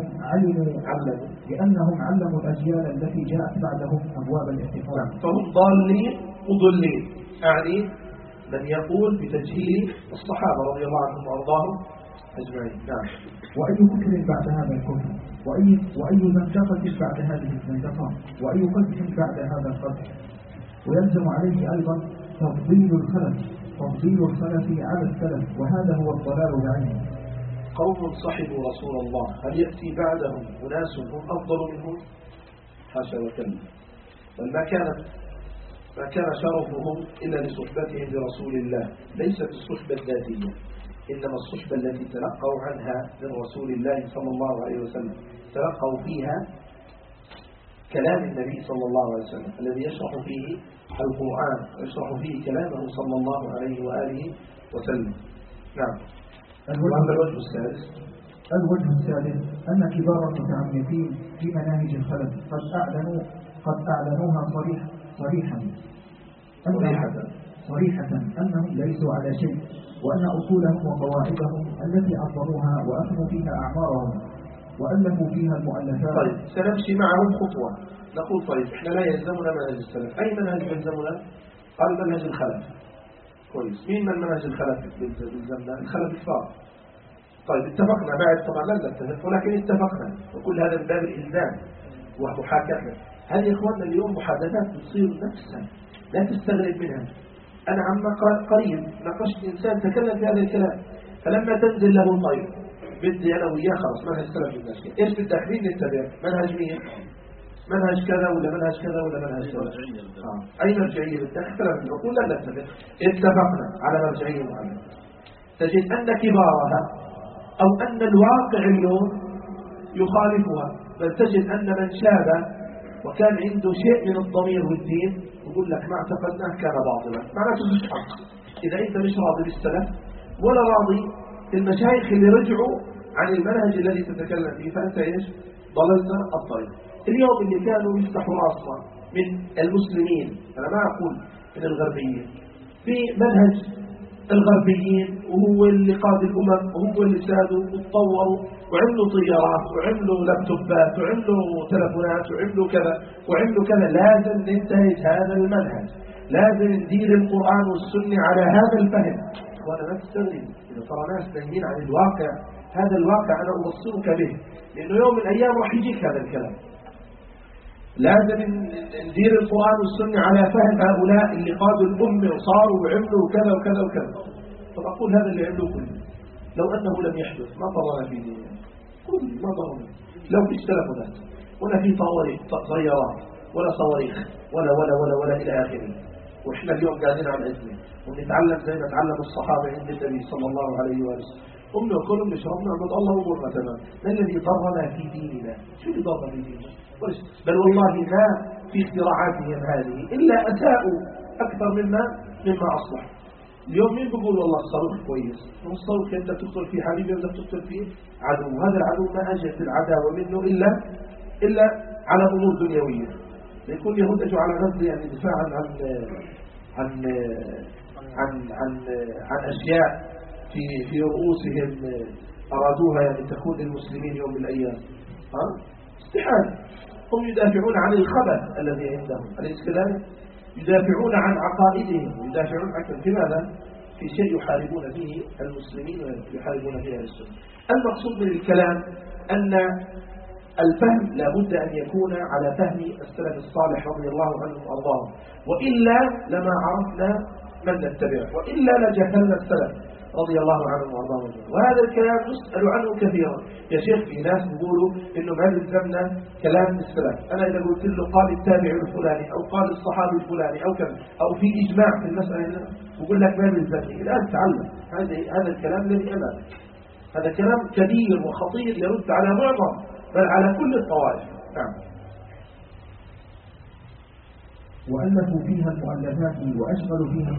لأنهم علموا الأجيال التي جاءت بعدهم أبواب الاعتقاد. فهم ضالين مضلين، يعني من يقول بتجهيل الصحابة رضي الله عنهم وأرضاهم أجمعين. نعم. وأي كفر بعد هذا الكفر وأي زندقة بعد هذه الزندقة وأي قدح بعد هذا القدح. ويلزم عليه أيضا تفضيل الخلف على السلف، وهذا هو الضلال بعينه. قوم صحبوا رسول الله هل يأتي بعدهم أناس هم أفضل منهم؟ حاشا وكلا. بل ما كان شرفهم إلا لصحبتهم لرسول الله، ليست الصحبة الذاتية، إنما الصحبة التي تلقوا عنها من رسول الله صلى الله عليه وسلم، تلقوا فيها كلام النبي صلى الله عليه وسلم الذي يشرح فيه القرآن ويشرح فيه كلامه صلى الله عليه وآله وسلم. نعم. الوجه السادس أن كبار المتعمقين في مناهج الخلف قد أعلنوها صريحة أنهم ليسوا على شيء، وأن أصولهم وقواعدهم التي عظموها وأفنوا فيها أعمارهم وألفوا فيها المؤلفات. طيب سنمشي معهم خطوة. نقول طيب إحنا لا يلزمنا منهج السلف. أي منهج يلزمنا؟ قال منهج الخلف. كويس. مين من منهج الخلف يلزمنا؟ الخلف الصالح. طيب اتفقنا بعد طبعا لا نتفق، ولكن اتفقنا وكل هذا من باب الإلزام ومحاكاة. هذه إخواننا اليوم محادثات تصير نفسها لا تستغرب منها. أنا عما قريب ناقشت إنسان تكلم في هذا الكلام، فلما تنزل له الطيب بدي أنا وياه خلاص منهج السلف الناشئ. إيش بدك مين نتبع؟ منهج مين؟ منهج كذا ولا منهج كذا ولا منهج كذا؟ أي مرجعية بدك؟ اختلف نقول لا نتبع. اتفقنا على مرجعية معينة. تجد أن كبارها أو أن الواقع اليوم يخالفها، بل تجد أن من شاب وكان عنده شيء من الضمير والدين يقول لك ما اعتقدناه كان باطلا، معناته مش حق. إذا أنت مش راضي بالسلف ولا راضي المشايخ اللي رجعوا عن المنهج الذي تتكلم فيه، فأنت إيش؟ ضللت الطريق. اليوم اللي كانوا يفتحوا راسنا من المسلمين، أنا ما أقول من الغربيين، في منهج الغربيين وهو اللي قاد الأمم وهو اللي سادوا وتطوروا وعملوا طيارات وعملوا لابتوبات وعملوا تلفونات وعملوا كذا وعملوا كذا. لازم ننتهج هذا المنهج، لازم ندير القرآن والسنة على هذا الفهم. وأنا لا تستغرب إذا ترى ناس نايمين عن الواقع. هذا الواقع أنا أبصرك به، لأنه يوم من الأيام راح يجيك هذا الكلام. لازم ندير القرآن والسنة على فهم هؤلاء اللي قادوا الأمة وصاروا وعملوا وكذا وكذا وكذا. فأقول هذا اللي عملوا كله لو أنه لم يحدث ما ضرنا في ديننا، كل ما ضرنا. لو في تلفونات ولا في طيارات ولا صواريخ ولا إلى آخره، وإحنا اليوم قاعدين على الأزمة ونتعلم زي ما تعلم الصحابة عند النبي صلى الله عليه وسلم. أمنا وكلهم نشربنا عبد الله وقرنا تمام. ما الذي ضرنا في ديننا؟ شو اللي ضرنا في ديننا؟ بل والله ما في اختراعاتهم هذه إلا أساءوا أكثر مما أصلح. اليوم مين بيقول والله الصاروخ كويس؟ الصاروخ أنت تدخل فيه حبيبي ولا تدخل فيه عدو. هذا العدو ما أجت العداوة منه إلا على أمور دنيوية. يكون اليهود أجوا على غزة يعني دفاعا عن أشياء في رؤوسهم أرادوها يعني تكون للمسلمين يوم من الأيام. استحالة. هم يدافعون عن الخبث الذي عندهم، أليس كذلك؟ يدافعون عن عقائدهم ويدافعون عن لماذا؟ في شيء يحاربون فيه المسلمين ويحاربون فيه السنة. المقصود من الكلام أن الفهم لابد أن يكون على فهم السلف الصالح رضي الله عنهم وأرضاهم، وإلا لما عرفنا من نتبعه، وإلا لجهلنا السلف رضي الله عنهم وارضاهم. وهذا الكلام نسأل عنه كثيرا. يا شيخ في ناس يقولوا انه ما يلزمنا كلام السلف. انا اذا قلت له قال التابع الفلاني او قال الصحابي الفلاني او كذا او في اجماع في المسألة، يقول لك ما يلزمني. الان تعلم هذا الكلام الذي امامك، هذا كلام كبير وخطير يرد على معظم بل على كل الطوائف. نعم. وألفوا فيها المؤلفات وأشغلوا فيها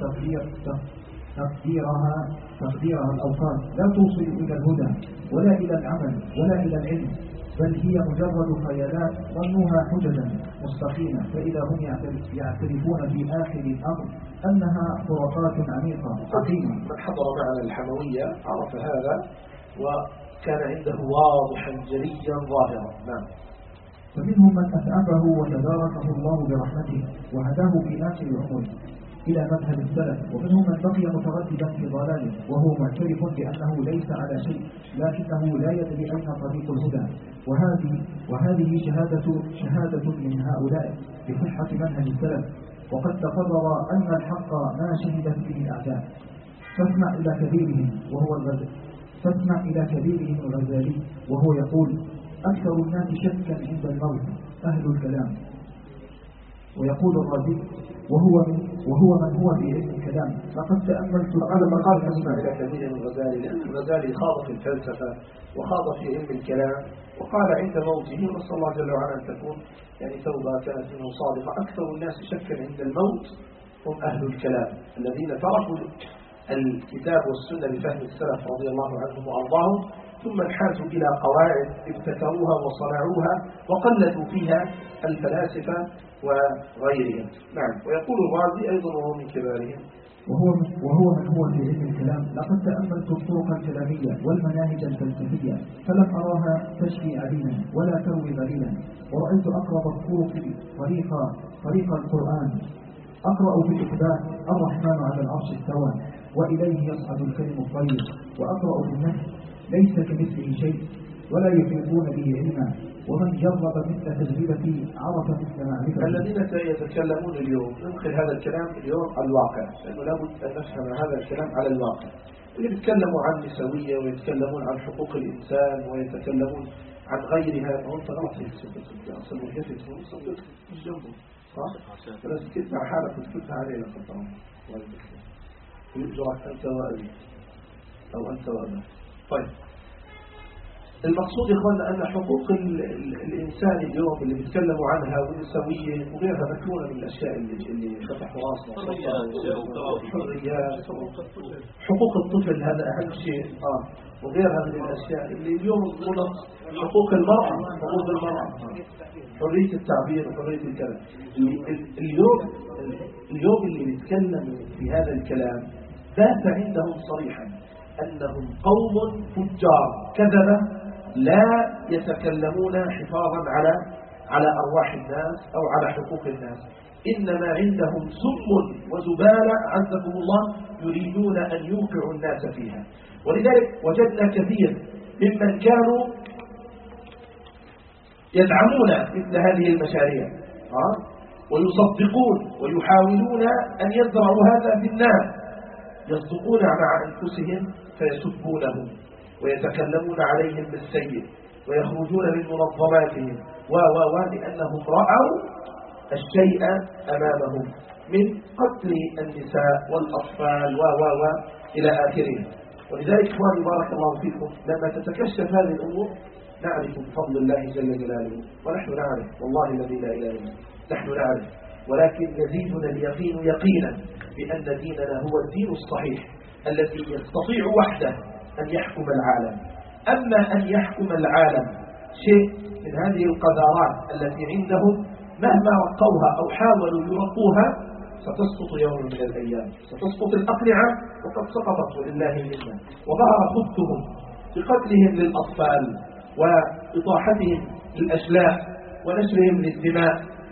تقديرها الأوقات لا توصل إلى الهدى ولا إلى العمل ولا إلى العلم، بل هي مجرد خيالات ظنوها حججا مستقيمة، فإذا هم يعترفون في آخر الأمر أنها خرافات عميقة عظيمة. من حضر معنا الحموية عرف هذا وكان عنده واضحا جليا ظاهرا. نعم. فمنهم من أسعفه وتداركه الله برحمته وهداه في آخر العمر إلى مذهب السلف، ومنهم من بقي مترددا في ضلاله وهو معترف بأنه ليس على شيء لكنه لا يدري أين طريق الهدى. وهذه شهادة من هؤلاء بصحة منهج السلف، وقد تقرر أن الحق ما شهدت به الأعداء. فاسمع إلى كبيرهم الغزالي وهو يقول: أكثر الناس شكا عند الموت أهل الكلام. ويقول الرازي وهو من هو في علم الكلام: لقد تأملت هذا مقال اسمع إلى كبيرهم الغزالي، لأن الغزالي خاض في الفلسفة وخاض في علم الكلام، وقال عند موته نسأل الله جل وعلا أن تكون يعني توبة كانت منه صادقة: أكثر الناس شكا عند الموت هم أهل الكلام الذين تركوا الكتاب والسنة بفهم السلف رضي الله عنهم وأرضاهم، ثم انحازوا إلى قواعد ابتكروها وصنعوها وقلدوا فيها الفلاسفة وغيرهم. نعم. ويقول الرازي أيضا وهو من كبارهم: وهو من هو في علم الكلام: لقد تأملت الطرق الكلامية والمناهج الفلسفية فلم أراها تشفي عليلا ولا تروي غليلا، ورأيت أقرب الطرق طريق القرآن. أقرأ في الإثبات: الرحمن على العرش استوى وإليه يصعد الكلم الطيب، وأقرأ في النفس: ليس كمثله شيء ولا يحيطون به علما، ومن جرب مثل تجربتي عرف مثل معرفة. الذين يتكلمون اليوم ننقل هذا الكلام اليوم على الواقع، لأنه لابد أن نفهم هذا الكلام على الواقع. اللي يتكلموا عن النسوية ويتكلمون عن حقوق الإنسان ويتكلمون عن غيرها، وانت غلط في أصل الكتب وصلت مش جنبه صح؟ فلازم تكتب مع حالك وتكتبها علينا طبعا، ويجرك أنت وأبي أو أنت وأبي. طيب المقصود يا إخواننا أن حقوق الإنسان اليوم اللي بيتكلموا عنها والنسوية وغيرها مكنونة من الأشياء اللي فتحوا راسنا. حريات، حقوق الطفل هذا أهم شيء، وغيرها من الأشياء اللي اليوم حقوق المرأة، حقوق المرأة، حرية التعبير وحرية الكلام. اليوم اللي بيتكلموا في هذا الكلام بات عندهم صريحا أنهم قوم فجار كذبة لا يتكلمون حفاظا على أرواح الناس أو على حقوق الناس، إنما عندهم سم وزبالة عزكم الله يريدون أن يوقعوا الناس فيها. ولذلك وجدنا كثير ممن كانوا يدعمون مثل هذه المشاريع ويصدقون ويحاولون أن يزرعوا هذا في الناس، يصدقون مع أنفسهم فيسبونهم ويتكلمون عليهم بالسيء ويخرجون من منظماتهم لأنهم رأوا الشيء أمامهم من قتل النساء والأطفال إلى آخره. ولذلك إخواني بارك الله فيكم لما تتكشف هذه الأمور نعرف بفضل الله جل جلاله، ونحن نعرف والله الذي لا إله إلا نحن نعرف، ولكن يزيدنا اليقين يقينا بأن ديننا هو الدين الصحيح الذي يستطيع وحده أن يحكم العالم. أما أن يحكم العالم شيء من هذه القذارات التي عندهم مهما رقوها أو حاولوا يرقوها ستسقط يوم من الأيام، ستسقط الأقنعة وقد سقطت ولله منا، وظهر خبثهم بقتلهم للأطفال وإطاحتهم للأشلاء ونشرهم للدماء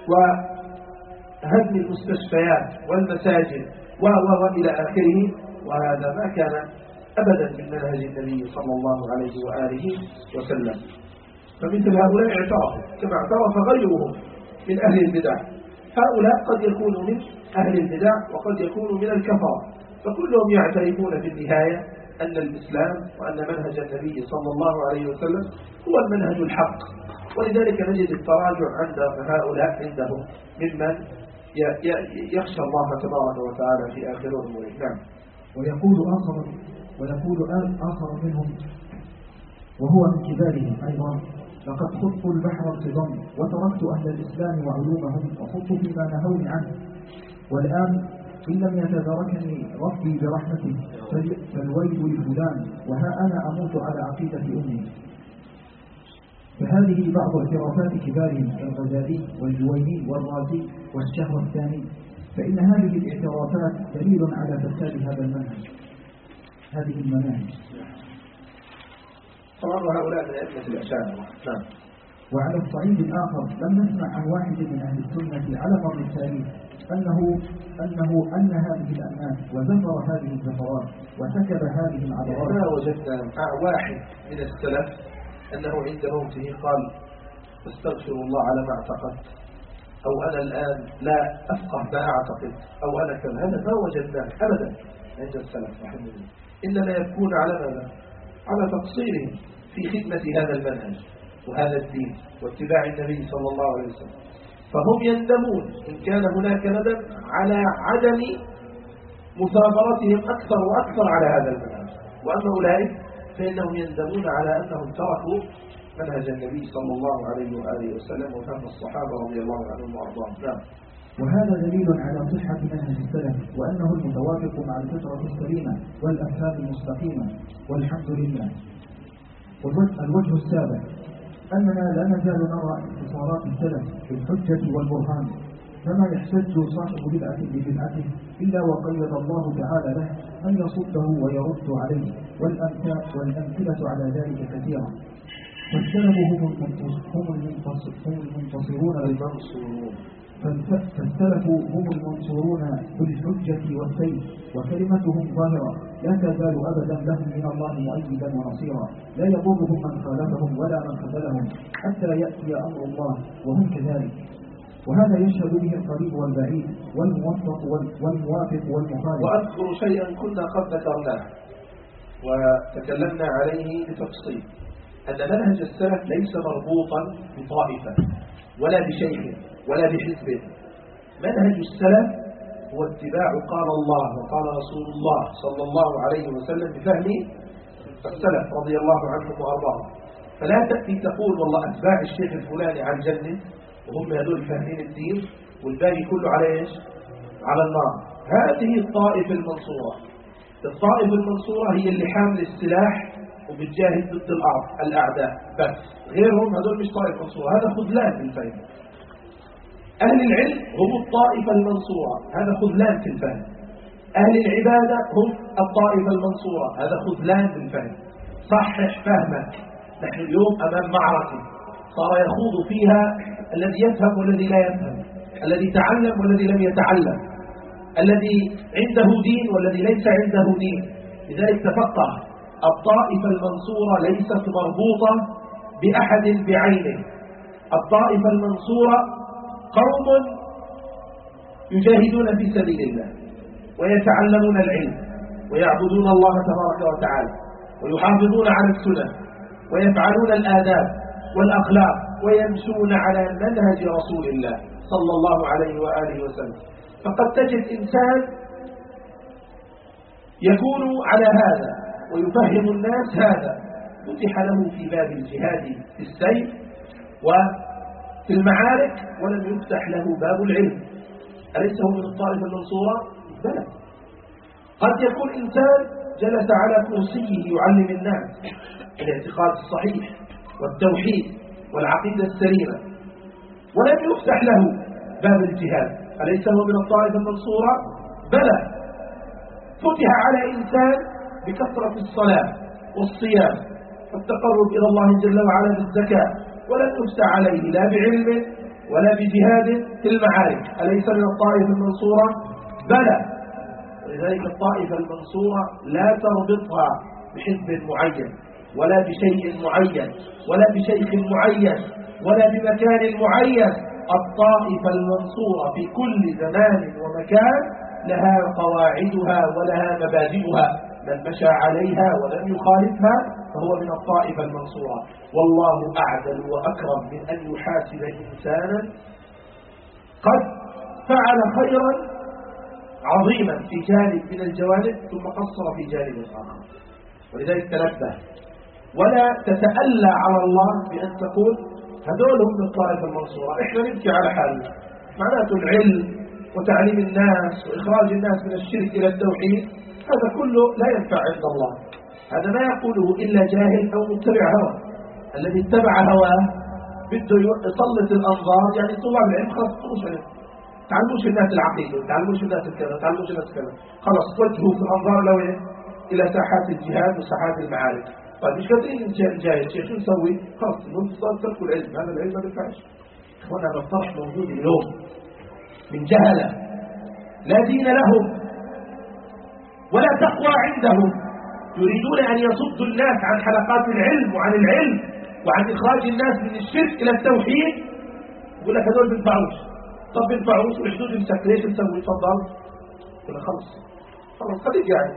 وهدم المستشفيات والمساجد إلى آخره. وهذا ما كان أبدا من منهج النبي صلى الله عليه وآله وسلم. فمثل هؤلاء اعترفوا كما اعترف غيرهم من أهل البدع. هؤلاء قد يكونوا من أهل البدع وقد يكونوا من الكفرة، فكلهم يعترفون في النهاية أن الإسلام وأن منهج النبي صلى الله عليه وسلم هو المنهج الحق. ولذلك نجد التراجع عند هؤلاء عندهم ممن يخشى الله تبارك وتعالى في آخر أموره. نعم. ويقول آخر منهم وهو من كبارهم أيضا: لقد خضت البحر انتظام وتركت أهل الإسلام وعلومهم وخضت فيما نهوني عنه، والآن إن لم يتداركني ربي برحمته فالويل لفلان، وها أنا أموت على عقيدة أمي. فهذه بعض اعترافات كبارهم كالغزالي والجويني والرازي والشهر الثاني، فإن هذه الاعترافات دليل على فساد هذا المنهج، هذه المناهج. طبعا هؤلاء من أئمة الأشاعرة. نعم. وعلى الصعيد الآخر لم نسمع عن واحد من أهل السنة على مر التاريخ أن هذه الأناس وزفر هذه الزفرات وسكب هذه العبرات. ما وجدنا واحد من السلف أنه عند موته قال استغفر الله على ما اعتقدت، أو أنا الآن لا أفقه ما أعتقد، أو أنا كذا. هذا ما وجدناه أبدا عند السلف رحمه الله، إنما يكون على ماذا؟ على تقصيرهم في خدمة هذا المنهج وهذا الدين واتباع النبي صلى الله عليه وسلم. فهم يندمون إن كان هناك ندم على عدم مثابرتهم أكثر وأكثر على هذا المنهج، وأما أولئك فإنهم يندمون على أنهم تركوا منهج النبي صلى الله عليه وآله وسلم وفهم الصحابة رضي الله عنهم وأرضاهم. نعم. وهذا دليل على صحة منهج السلف وأنه المتوافق مع الفطرة السليمة والأفهام المستقيمة، والحمد لله. الوجه السابع أننا لا نزال نرى انتصارات السلف بالحجة والبرهان، فما يحتج صاحب بدعة ببدعته إلا وقيد الله تعالى له أن يصده ويرد عليه، والأمثلة على ذلك كثيرة. فالسلف هم المنصورون بالحجة والسيف، وكلمتهم ظاهرة لا تزال أبدا لهم من الله مؤيدا ونصيرا، لا يضرهم من خالفهم ولا من خذلهم حتى يأتي أمر الله وهم كذلك. وهذا يشهد به القريب والبعيد والموافق والمخالف. وأذكر شيئا كنا قد ذكرناه وتكلمنا عليه بتفصيل، أن منهج السلف ليس مربوطا بطائفة ولا بشيخ ولا بحزب. منهج السلف هو اتباع قال الله وقال رسول الله صلى الله عليه وسلم بفهم السلف رضي الله عنهم وأرضاهم. فلا تأتي تقول والله أتباع الشيخ الفلاني على الجنة وهم هذول فاهمين الدين والباقي كله على إيش؟ على النار. هذه الطائفة المنصورة. الطائفة المنصورة هي اللي حامل السلاح وبتجاهد ضد الأعداء بس، غيرهم هذول مش طائفة منصورة، هذا خذلان في الفهم. أهل العلم هم الطائفة المنصورة، هذا خذلان في الفهم. أهل العبادة هم الطائفة المنصورة، هذا خذلان في الفهم. صحح فهمك. نحن اليوم أمام معركة صار يخوض فيها الذي يفهم والذي لا يفهم، الذي تعلم والذي لم يتعلم، الذي عنده دين والذي ليس عنده دين. لذلك تفقه، الطائفة المنصورة ليست مربوطة بأحد بعينه. الطائفة المنصورة قوم يجاهدون في سبيل الله ويتعلمون العلم ويعبدون الله تبارك وتعالى ويحافظون على السنن ويفعلون الآداب والأخلاق ويمشون على منهج رسول الله صلى الله عليه وآله وسلم. فقد تجد إنسان يكون على هذا ويفهم الناس هذا، فتح له في باب الجهاد في السيف وفي المعارك ولم يفتح له باب العلم. أليس هو من الطائفة المنصورة؟ بلى. قد يكون إنسان جلس على كرسيه يعلم الناس الاعتقاد الصحيح والتوحيد والعقيدة السليمة ولم يفتح له باب الجهاد، أليس هو من الطائفة المنصورة؟ بلى. فتح على إنسان بكثرة الصلاة والصيام والتقرب إلى الله جل وعلا بالزكاة ولم يفتح عليه لا بعلم ولا بجهاد في المعارك، أليس من الطائفة المنصورة؟ بلى. ولذلك الطائفة المنصورة لا تربطها بحزب معين ولا بشيء معين ولا بشيخ معين ولا بمكان معين. الطائفة المنصورة في كل زمان ومكان لها قواعدها ولها مبادئها، من مشى عليها ولم يخالفها فهو من الطائفة المنصورة. والله أعدل وأكرم من أن يحاسب إنسانا قد فعل خيرا عظيما في جانب من الجوانب ثم قصر في جانب آخر. ولذلك تنبه ولا تتألى على الله بأن تقول هذول هم من الطائفة المنصورة، إحنا نبكي على حالنا. معناته العلم وتعليم الناس وإخراج الناس من الشرك إلى التوحيد هذا كله لا ينفع عند الله. هذا ما يقوله إلا جاهل أو متبع هوى. الذي اتبع هواه بده يسلط الأنظار، يعني طلاب العلم خلاص تطلوش علم، تعلموش الناس العقيدة، تعلموش الناس الكذا، تعلموش الناس كذا، خلاص توجهوا في الأنظار إلى ساحات الجهاد وساحات المعارك. طيب مش قادرين نجاهد، شيخ شو نسوي؟ خلاص المهم تركوا العلم، هذا العلم ما بينفعش. هنا الطرح موجود اليوم من جهلة لا دين لهم ولا تقوى عندهم، يريدون أن يصدوا الناس عن حلقات العلم وعن العلم وعن إخراج الناس من الشرك إلى التوحيد. يقول لك هذول بينفعوش. طب بينفعوش والحدود يمسك، ليش نسوي؟ تفضل. يقول خلص خليك يعني.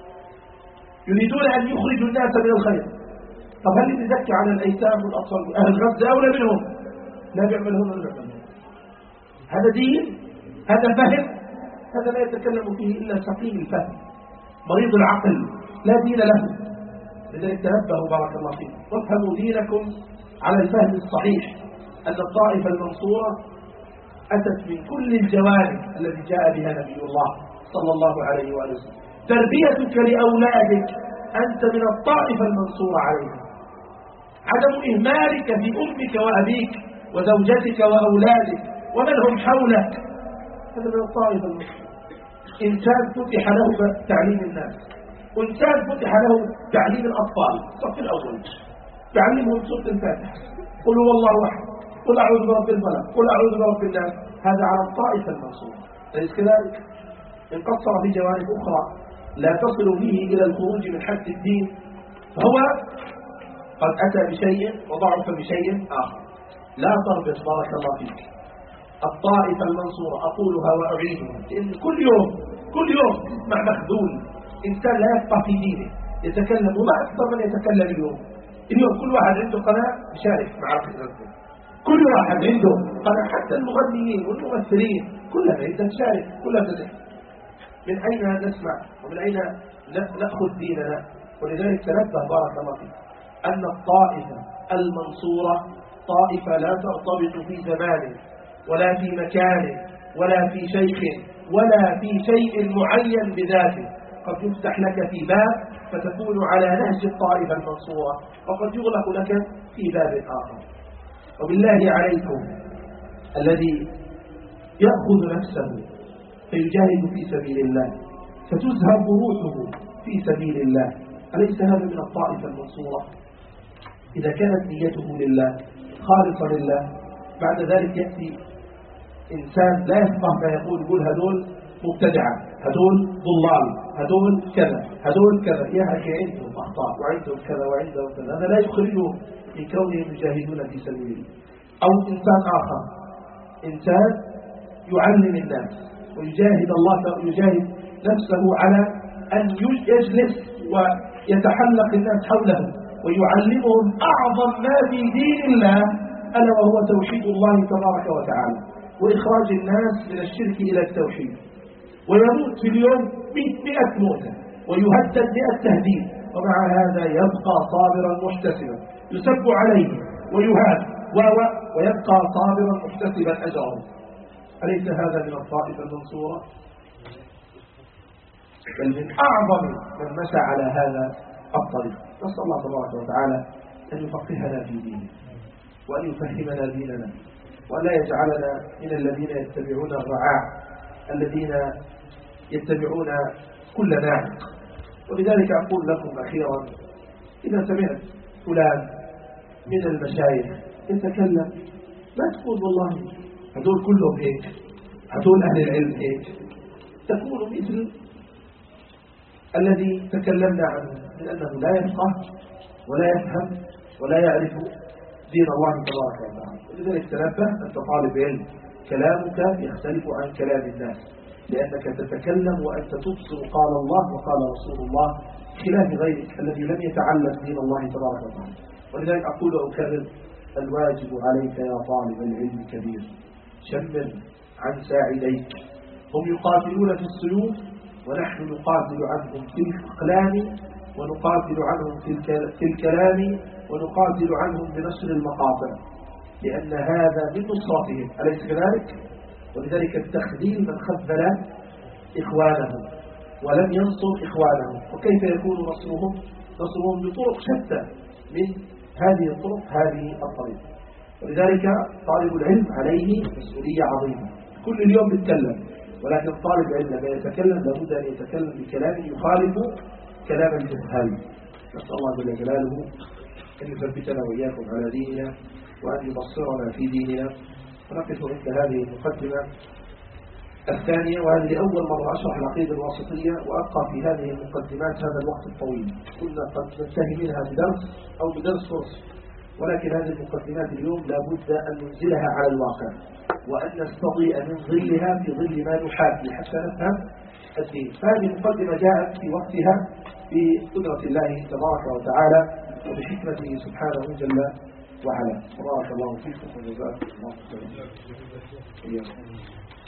يريدون أن يخرجوا الناس من الخير. طب هل يزكي على الأيتام والأطفال أهل غزة أولى منهم؟ لا بيعملهم ولا بيعملهم. هذا دين؟ هذا فهم؟ هذا لا يتكلم فيه إلا سقيم الفهم مريض العقل لا دين له. لذلك تنبهوا بارك الله فيكم وافهموا دينكم على الفهم الصحيح، أن الطائفة المنصورة أتت من كل الجوانب التي جاء بها نبي الله صلى الله عليه وآله وسلم. تربيتك لأولادك أنت من الطائفة المنصورة عليهم. عدم إهمالك في أمك وأبيك وزوجتك وأولادك ومن هم حولك هذا من الطائفة المنصورة. إنسان فتح له تعليم الناس، وإنسان فتح له تعليم الأطفال الصف الأول، تعلمهم سورة الفاتحة، قل هو الله أحد، قل أعوذ برب الفلق، قل أعوذ برب الناس. هذا على الطائفة المنصورة. أليس كذلك؟ إن قصر في جوانب أخرى لا تصل به إلى الخروج من حد الدين فهو قد أتى بشيء وضعف بشيء آخر. لا تربط بارك الله فيك الطائفة المنصورة، أقولها وأعيدها، لأن كل يوم تسمع مخذول إنسان لا يفقه في دينه يتكلم، وما أكثر من يتكلم اليوم كل واحد عنده قناة يشارك مع الخزرين، كل واحد عنده قناة، حتى المغنيين والممثلين كلها تشارك، كلها تدعي. من أين نسمع ومن أين نأخذ ديننا؟ ولذلك تنبه بارك الله فيك أن الطائفة المنصورة طائفة لا ترتبط في زمان ولا في مكان ولا في شيخ ولا في شيء معين بذاته. قد يفتح لك في باب فتكون على نهج الطائفة المنصورة، وقد يغلق لك في باب آخر. وبالله عليكم الذي يأخذ نفسه فيجاهد في سبيل الله فتزهب روحه في سبيل الله، أليس هذا من الطائفة المنصورة؟ إذا كانت نيته لله خالصة لله، بعد ذلك يأتي إنسان لا يفقه ما يقول هدول مبتدعة، هدول ضلال، هدول كذا، هدول كذا، يا أخي عندهم أخطاء وعندهم كذا وعندهم كذا، هذا لا يخرجهم من كونهم يجاهدون في سبيل الله. أو إنسان آخر، إنسان يعلم الناس ويجاهد الله، يجاهد نفسه على أن يجلس ويتحلق الناس حوله ويعلمهم أعظم ما في دين الله، ألا وهو توحيد الله تبارك وتعالى وإخراج الناس من الشرك إلى التوحيد. ويموت في اليوم 100 موتة ويهدد 100 تهديد، ومع هذا يبقى صابرا محتسبا، يسب عليه ويهان ويبقى صابرا محتسبا أجره. أليس هذا من الطائفة المنصورة؟ بل من أعظم من مشى على هذا الطريق. نسأل الله تبارك وتعالى أن يفقهنا في دينه وأن يفهمنا ديننا، ولا يجعلنا من الذين يتبعون الرعاع الذين يتبعون كل ناعق. ولذلك أقول لكم أخيرا، إذا سمعت فلان من المشايخ يتكلم لا تقول والله هدول كلهم هيك، هدول أهل العلم هيك، تكون مثل الذي تكلمنا عنه من أنه لا يفقه ولا يفهم ولا يعرف دين الله تبارك وتعالى. ولذلك تنبه، أنت طالب علم، كلامك يختلف عن كلام الناس، لأنك تتكلم وأنت تبصر قال الله وقال رسول الله خلاف غيرك الذي لم يتعلم دين الله تبارك وتعالى. ولذلك أقول وأكرر، الواجب عليك يا طالب العلم كبير، شمر عن ساعديك، هم يقاتلون في السيوف ونحن نقاتل عنهم في الأقلام، ونقاتل عنهم في الكلام، ونقاتل عنهم بنشر المقاطع، لأن هذا من نصرتهم، أليس كذلك؟ ولذلك التخذيل من خذل إخوانهم ولم ينصر إخوانهم. وكيف يكون نصرهم؟ نصرهم بطرق شتى، من هذه الطرق هذه الطريقة. ولذلك طالب العلم عليه مسؤولية عظيمة، كل اليوم يتكلم، ولكن طالب العلم لما يتكلم لابد أن يتكلم بكلام يخالف كلام الجهال. نسأل الله جل جلاله أن يثبتنا وإياكم على ديننا وأن يبصرنا في ديننا. ونقف عند هذه المقدمة الثانية، وهذه أول مرة أشرح العقيدة الواسطية وأبقى في هذه المقدمات هذا الوقت الطويل. كنا قد ننتهي منها بدرس أو بدرس فرص، ولكن هذه المقدمات اليوم لابد أن ننزلها على الواقع وأن نستضيء من ظلها في ظل ما نحاكي حتى نفهم الدين. فهذه المقدمة جاءت في وقتها بقدرة الله تبارك وتعالى وبحكمته سبحانه جل وعلا. بارك الله فيكم وجزاكم الله خيرا.